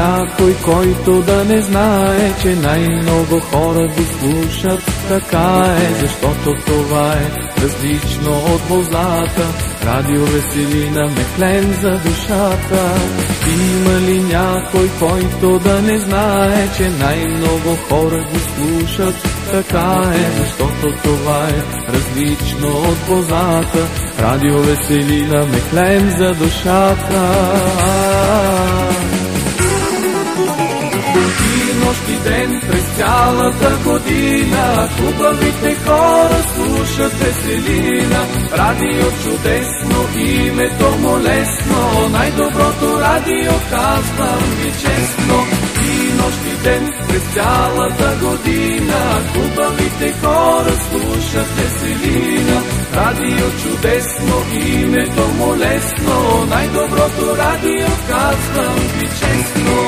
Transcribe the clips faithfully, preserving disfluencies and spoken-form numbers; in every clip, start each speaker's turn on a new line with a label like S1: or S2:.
S1: някой, който да не знае, че най-много хора го слушат? Така е, защото това е различно от бозата. Радио Веселина, мехлен за душата. Има ли някой, който да не знае, че най-много хора го слушат? Така е, защото това е различно от бозата. Радио Веселина, мехлен за душата. Нощ и ден през цялата година хубавите хора слушат Веселина. Радио чудесно, името му лесно, най-доброто радио, казвам ви честно. И нощ и ден през цялата година хубавите хора слушат Веселина. Радио чудесно, името му лесно, най-доброто радио, казвам ви честно.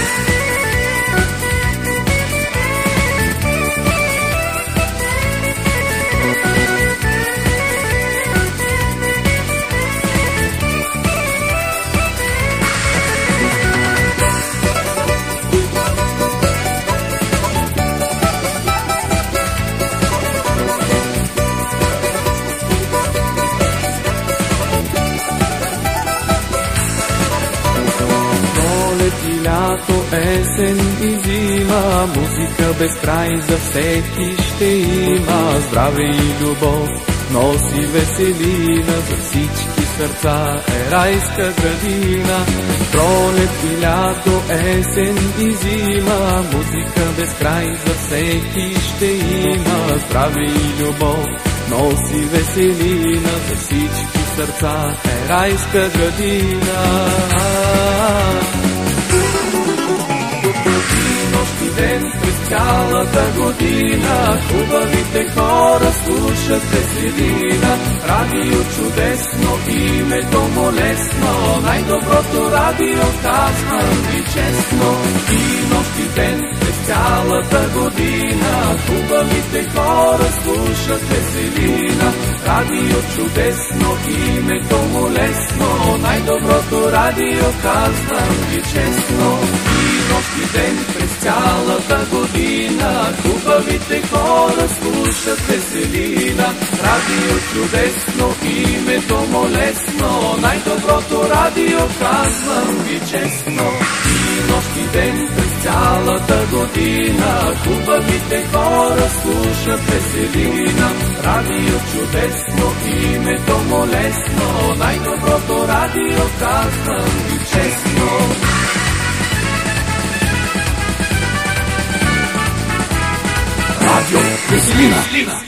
S1: Лято, есен и зима, музика без край за всеки ще има. Здраве и любов носи Веселина, за всички сърца е райска градина. Пролет и лято, есен и зима, музика без край за всеки ще има. Здраве и любов носи Веселина, за всички сърца е райска градина. Ден през цялата година хубавите хора слушат Веселина. Радио чудесно, името му лесно, най-доброто радио, казвам ви честно. И нощ и ден през цялата година хубавите хора слушат Веселина. Радио чудесно, името му лесно, най-доброто радио, казвам ви честно. Нощ и ден през цялата година хубавите хора слушат Веселина. Радио чудесно, името му лесно, най-доброто радио, казвам ви честно. И нощ и ден през цялата година хубавите хора слушат Веселина. Радио чудесно, името му лесно, най-доброто радио, казвам ви честно.
S2: Радио Веселина.